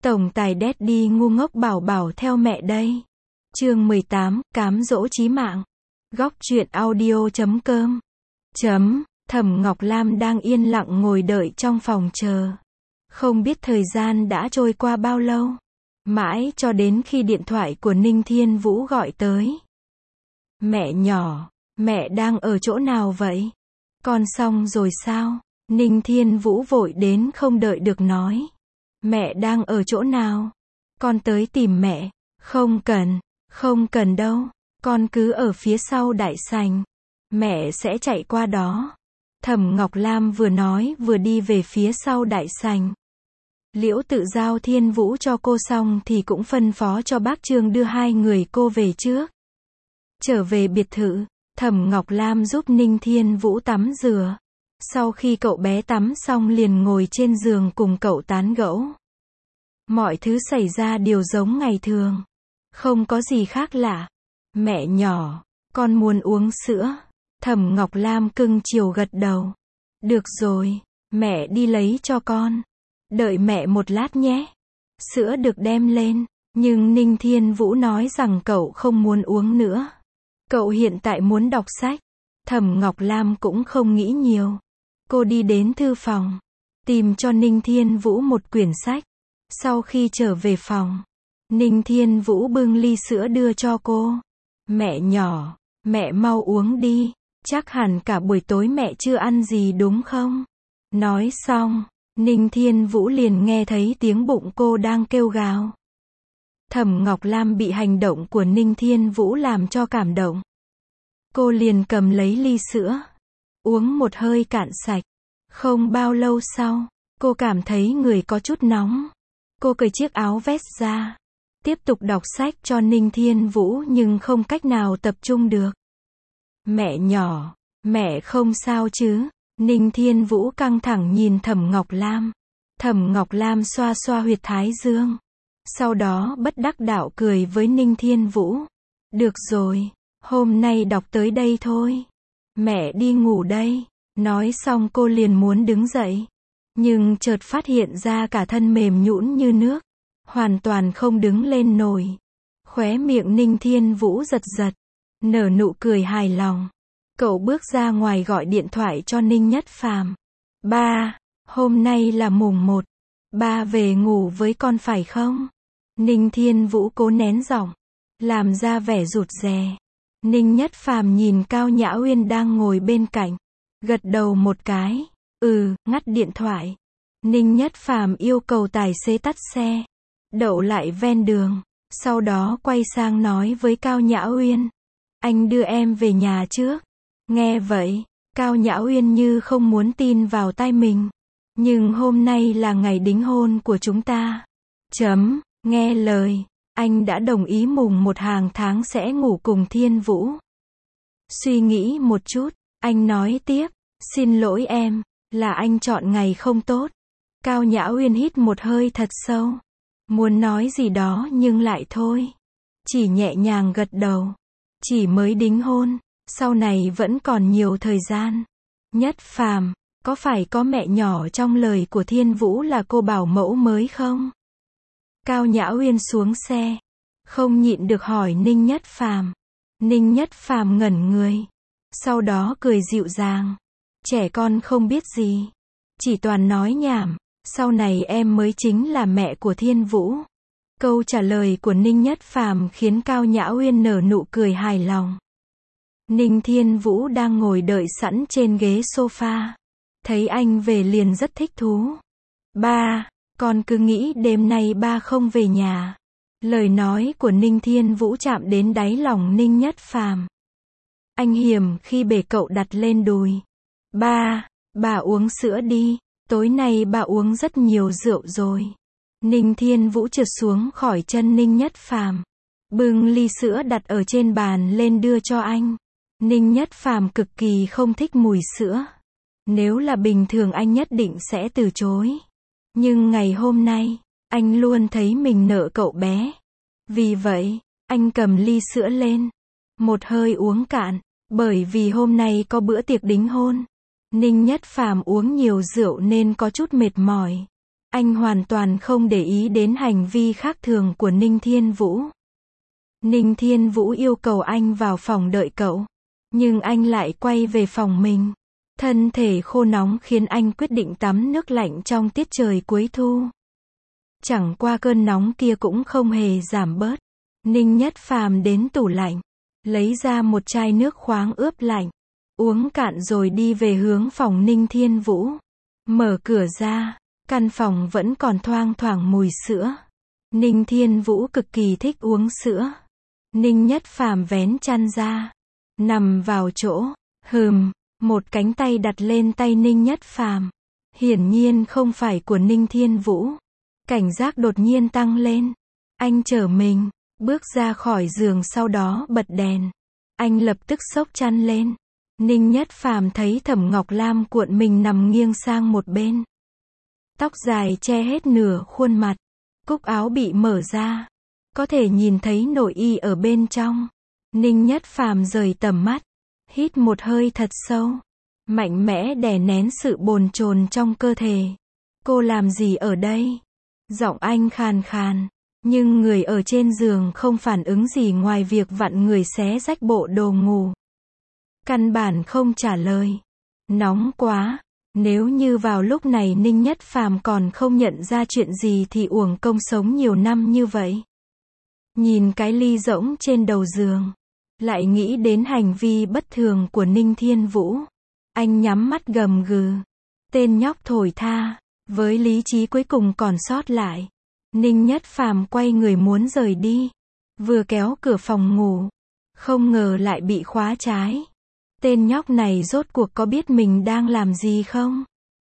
Tổng tài Daddy ngu ngốc bảo bảo theo mẹ đây. Chương 18, cám dỗ chí mạng. Góc truyện audio.com. Thẩm Ngọc Lam đang yên lặng ngồi đợi trong phòng chờ. Không biết thời gian đã trôi qua bao lâu. Mãi cho đến khi điện thoại của Ninh Thiên Vũ gọi tới. Mẹ nhỏ, mẹ đang ở chỗ nào vậy? Con xong rồi sao? Ninh Thiên Vũ vội đến không đợi được nói. Mẹ đang ở chỗ nào? Con tới tìm mẹ. Không cần đâu. Con cứ ở phía sau đại sảnh. Mẹ sẽ chạy qua đó. Thẩm Ngọc Lam vừa nói vừa đi về phía sau đại sảnh. Liễu Tự giao Thiên Vũ cho cô xong thì cũng phân phó cho bác Trương đưa hai người cô về trước. Trở về biệt thự, Thẩm Ngọc Lam giúp Ninh Thiên Vũ tắm rửa. Sau khi cậu bé tắm xong liền ngồi trên giường cùng cậu tán gẫu. Mọi thứ xảy ra đều giống ngày thường. Không có gì khác lạ. Mẹ nhỏ, con muốn uống sữa. Thẩm Ngọc Lam cưng chiều gật đầu. Được rồi, mẹ đi lấy cho con. Đợi mẹ một lát nhé. Sữa được đem lên, nhưng Ninh Thiên Vũ nói rằng cậu không muốn uống nữa. Cậu hiện tại muốn đọc sách. Thẩm Ngọc Lam cũng không nghĩ nhiều. Cô đi đến thư phòng, tìm cho Ninh Thiên Vũ một quyển sách. Sau khi trở về phòng, Ninh Thiên Vũ bưng ly sữa đưa cho cô. Mẹ nhỏ, mẹ mau uống đi. Chắc hẳn cả buổi tối mẹ chưa ăn gì đúng không? Nói xong, Ninh Thiên Vũ liền nghe thấy tiếng bụng cô đang kêu gào. Thẩm Ngọc Lam bị hành động của Ninh Thiên Vũ làm cho cảm động. Cô liền cầm lấy ly sữa, uống một hơi cạn sạch. Không bao lâu sau, cô cảm thấy người có chút nóng. Cô cởi chiếc áo vest ra, tiếp tục đọc sách cho Ninh Thiên Vũ nhưng không cách nào tập trung được. Mẹ nhỏ, mẹ không sao chứ? Ninh Thiên Vũ căng thẳng nhìn Thẩm Ngọc Lam. Thẩm Ngọc Lam xoa xoa huyệt thái dương. Sau đó bất đắc đạo cười với Ninh Thiên Vũ. Được rồi, hôm nay đọc tới đây thôi. Mẹ đi ngủ đây. Nói xong cô liền muốn đứng dậy. Nhưng chợt phát hiện ra cả thân mềm nhũn như nước. Hoàn toàn không đứng lên nổi. Khóe miệng Ninh Thiên Vũ giật giật. Nở nụ cười hài lòng. Cậu bước ra ngoài gọi điện thoại cho Ninh Nhất Phàm. Ba, hôm nay là mùng 1. Ba về ngủ với con phải không? Ninh Thiên Vũ cố nén giọng, làm ra vẻ rụt rè. Ninh Nhất Phàm nhìn Cao Nhã Uyên đang ngồi bên cạnh. Gật đầu một cái. Ngắt điện thoại. Ninh Nhất Phàm yêu cầu tài xế tắt xe. Đậu lại ven đường. Sau đó quay sang nói với Cao Nhã Uyên. Anh đưa em về nhà trước. Nghe vậy, Cao Nhã Uyên như không muốn tin vào tai mình. Nhưng hôm nay là ngày đính hôn của chúng ta. Nghe lời, anh đã đồng ý mùng 1 hàng tháng sẽ ngủ cùng Thiên Vũ. Suy nghĩ một chút, anh nói tiếp. Xin lỗi em, là anh chọn ngày không tốt. Cao Nhã Uyên hít một hơi thật sâu. Muốn nói gì đó nhưng lại thôi. Chỉ nhẹ nhàng gật đầu. Chỉ mới đính hôn. Sau này vẫn còn nhiều thời gian. Nhất Phàm, có phải có mẹ nhỏ trong lời của Thiên Vũ là cô bảo mẫu mới không? Cao Nhã Uyên xuống xe, không nhịn được hỏi Ninh Nhất Phàm. Ninh Nhất Phàm ngẩn người, sau đó cười dịu dàng. Trẻ con không biết gì, chỉ toàn nói nhảm, sau này em mới chính là mẹ của Thiên Vũ. Câu trả lời của Ninh Nhất Phàm khiến Cao Nhã Uyên nở nụ cười hài lòng. Ninh Thiên Vũ đang ngồi đợi sẵn trên ghế sofa. Thấy anh về liền rất thích thú. Ba, con cứ nghĩ đêm nay ba không về nhà. Lời nói của Ninh Thiên Vũ chạm đến đáy lòng Ninh Nhất Phàm. Anh hiểm khi bể cậu đặt lên đùi. Ba, bà uống sữa đi. Tối nay bà uống rất nhiều rượu rồi. Ninh Thiên Vũ trượt xuống khỏi chân Ninh Nhất Phàm. Bưng ly sữa đặt ở trên bàn lên đưa cho anh. Ninh Nhất Phàm cực kỳ không thích mùi sữa. Nếu là bình thường anh nhất định sẽ từ chối. Nhưng ngày hôm nay, anh luôn thấy mình nợ cậu bé. Vì vậy, anh cầm ly sữa lên. Một hơi uống cạn. Bởi vì hôm nay có bữa tiệc đính hôn. Ninh Nhất Phàm uống nhiều rượu nên có chút mệt mỏi. Anh hoàn toàn không để ý đến hành vi khác thường của Ninh Thiên Vũ. Ninh Thiên Vũ yêu cầu anh vào phòng đợi cậu. Nhưng anh lại quay về phòng mình. Thân thể khô nóng khiến anh quyết định tắm nước lạnh trong tiết trời cuối thu. Chẳng qua cơn nóng kia cũng không hề giảm bớt. Ninh Nhất Phàm đến tủ lạnh, lấy ra một chai nước khoáng ướp lạnh, uống cạn rồi đi về hướng phòng Ninh Thiên Vũ. Mở cửa ra, căn phòng vẫn còn thoang thoảng mùi sữa. Ninh Thiên Vũ cực kỳ thích uống sữa. Ninh Nhất Phàm vén chăn ra, nằm vào chỗ, một cánh tay đặt lên tay Ninh Nhất Phàm. Hiển nhiên không phải của Ninh Thiên Vũ. Cảnh giác đột nhiên tăng lên. Anh trở mình, bước ra khỏi giường sau đó bật đèn. Anh lập tức xốc chăn lên. Ninh Nhất Phàm thấy Thẩm Ngọc Lam cuộn mình nằm nghiêng sang một bên. Tóc dài che hết nửa khuôn mặt. Cúc áo bị mở ra. Có thể nhìn thấy nội y ở bên trong. Ninh Nhất Phàm rời tầm mắt. Hít một hơi thật sâu. Mạnh mẽ đè nén sự bồn chồn trong cơ thể. Cô làm gì ở đây? Giọng anh khàn khàn. Nhưng người ở trên giường không phản ứng gì ngoài việc vặn người xé rách bộ đồ ngủ. Căn bản không trả lời. Nóng quá. Nếu như vào lúc này Ninh Nhất Phàm còn không nhận ra chuyện gì thì uổng công sống nhiều năm như vậy. Nhìn cái ly rỗng trên đầu giường. Lại nghĩ đến hành vi bất thường của Ninh Thiên Vũ. Anh nhắm mắt gầm gừ. Tên nhóc thổi tha. Với lý trí cuối cùng còn sót lại. Ninh Nhất Phàm quay người muốn rời đi. Vừa kéo cửa phòng ngủ. Không ngờ lại bị khóa trái. Tên nhóc này rốt cuộc có biết mình đang làm gì không?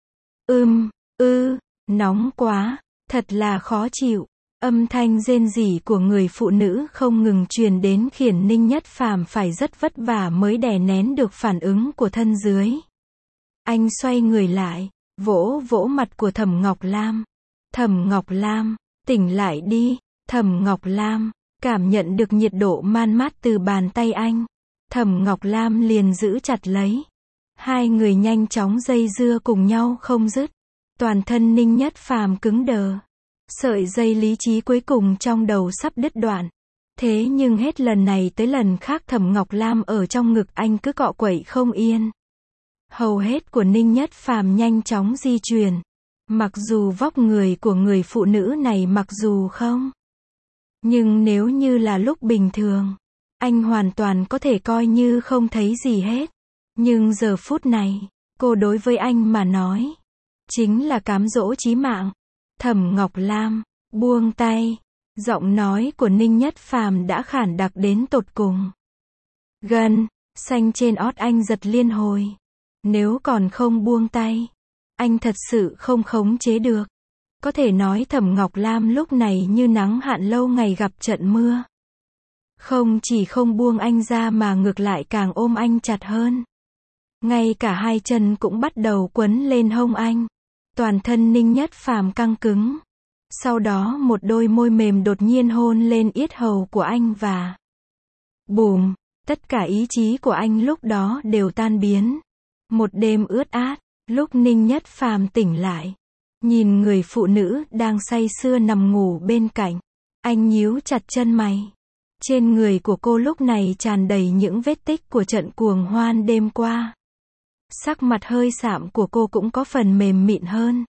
Nóng quá. Thật là khó chịu. Âm thanh rên rỉ của người phụ nữ không ngừng truyền đến khiến Ninh Nhất Phàm phải rất vất vả mới đè nén được phản ứng của thân dưới. Anh xoay người lại, vỗ vỗ mặt của Thẩm Ngọc Lam. Thẩm Ngọc Lam, tỉnh lại đi. Thẩm Ngọc Lam, cảm nhận được nhiệt độ man mát từ bàn tay anh. Thẩm Ngọc Lam liền giữ chặt lấy. Hai người nhanh chóng dây dưa cùng nhau không dứt. Toàn thân Ninh Nhất Phàm cứng đờ. Sợi dây lý trí cuối cùng trong đầu sắp đứt đoạn. Thế nhưng hết lần này tới lần khác Thẩm Ngọc Lam ở trong ngực anh cứ cọ quậy không yên. Hầu hết của Ninh Nhất Phàm nhanh chóng di chuyển. Mặc dù vóc người của người phụ nữ này mặc dù không. Nhưng nếu như là lúc bình thường, anh hoàn toàn có thể coi như không thấy gì hết. Nhưng giờ phút này, cô đối với anh mà nói, chính là cám dỗ chí mạng. Thẩm Ngọc Lam, buông tay. Giọng nói của Ninh Nhất Phàm đã khản đặc đến tột cùng. Gân xanh trên ót anh giật liên hồi. Nếu còn không buông tay, anh thật sự không khống chế được. Có thể nói Thẩm Ngọc Lam lúc này như nắng hạn lâu ngày gặp trận mưa. Không chỉ không buông anh ra mà ngược lại càng ôm anh chặt hơn. Ngay cả hai chân cũng bắt đầu quấn lên hông anh. Toàn thân Ninh Nhất Phàm căng cứng. Sau đó một đôi môi mềm đột nhiên hôn lên yết hầu của anh và bùm, tất cả ý chí của anh lúc đó đều tan biến. Một đêm ướt át, lúc Ninh Nhất Phàm tỉnh lại, nhìn người phụ nữ đang say sưa nằm ngủ bên cạnh, anh nhíu chặt chân mày. Trên người của cô lúc này tràn đầy những vết tích của trận cuồng hoan đêm qua. Sắc mặt hơi sạm của cô cũng có phần mềm mịn hơn.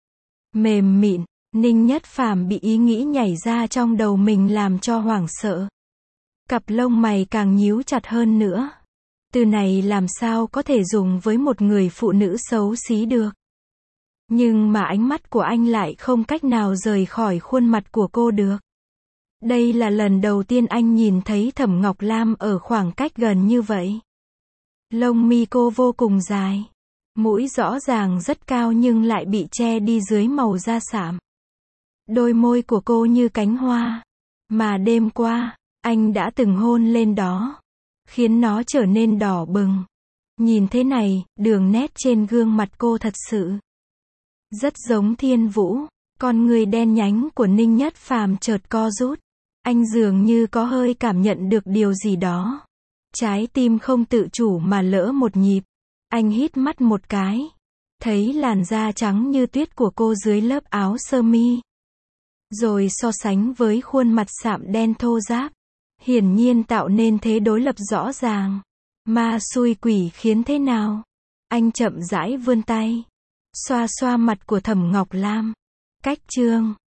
Mềm mịn, Ninh Nhất Phàm bị ý nghĩ nhảy ra trong đầu mình làm cho hoảng sợ. Cặp lông mày càng nhíu chặt hơn nữa. Từ này làm sao có thể dùng với một người phụ nữ xấu xí được. Nhưng mà ánh mắt của anh lại không cách nào rời khỏi khuôn mặt của cô được. Đây là lần đầu tiên anh nhìn thấy Thẩm Ngọc Lam ở khoảng cách gần như vậy. Lông mi cô vô cùng dài. Mũi rõ ràng rất cao nhưng lại bị che đi dưới màu da sạm. Đôi môi của cô như cánh hoa. Mà đêm qua, anh đã từng hôn lên đó. Khiến nó trở nên đỏ bừng. Nhìn thế này, đường nét trên gương mặt cô thật sự rất giống Thiên Vũ. Con người đen nhánh của Ninh Nhất Phàm chợt co rút. Anh dường như có hơi cảm nhận được điều gì đó. Trái tim không tự chủ mà lỡ một nhịp. Anh hít mắt một cái. thấy làn da trắng như tuyết của cô dưới lớp áo sơ mi. Rồi so sánh với khuôn mặt sạm đen thô ráp. Hiển nhiên tạo nên thế đối lập rõ ràng. Ma xui quỷ khiến thế nào? Anh chậm rãi vươn tay. Xoa xoa mặt của Thẩm Ngọc Lam. Cách chương.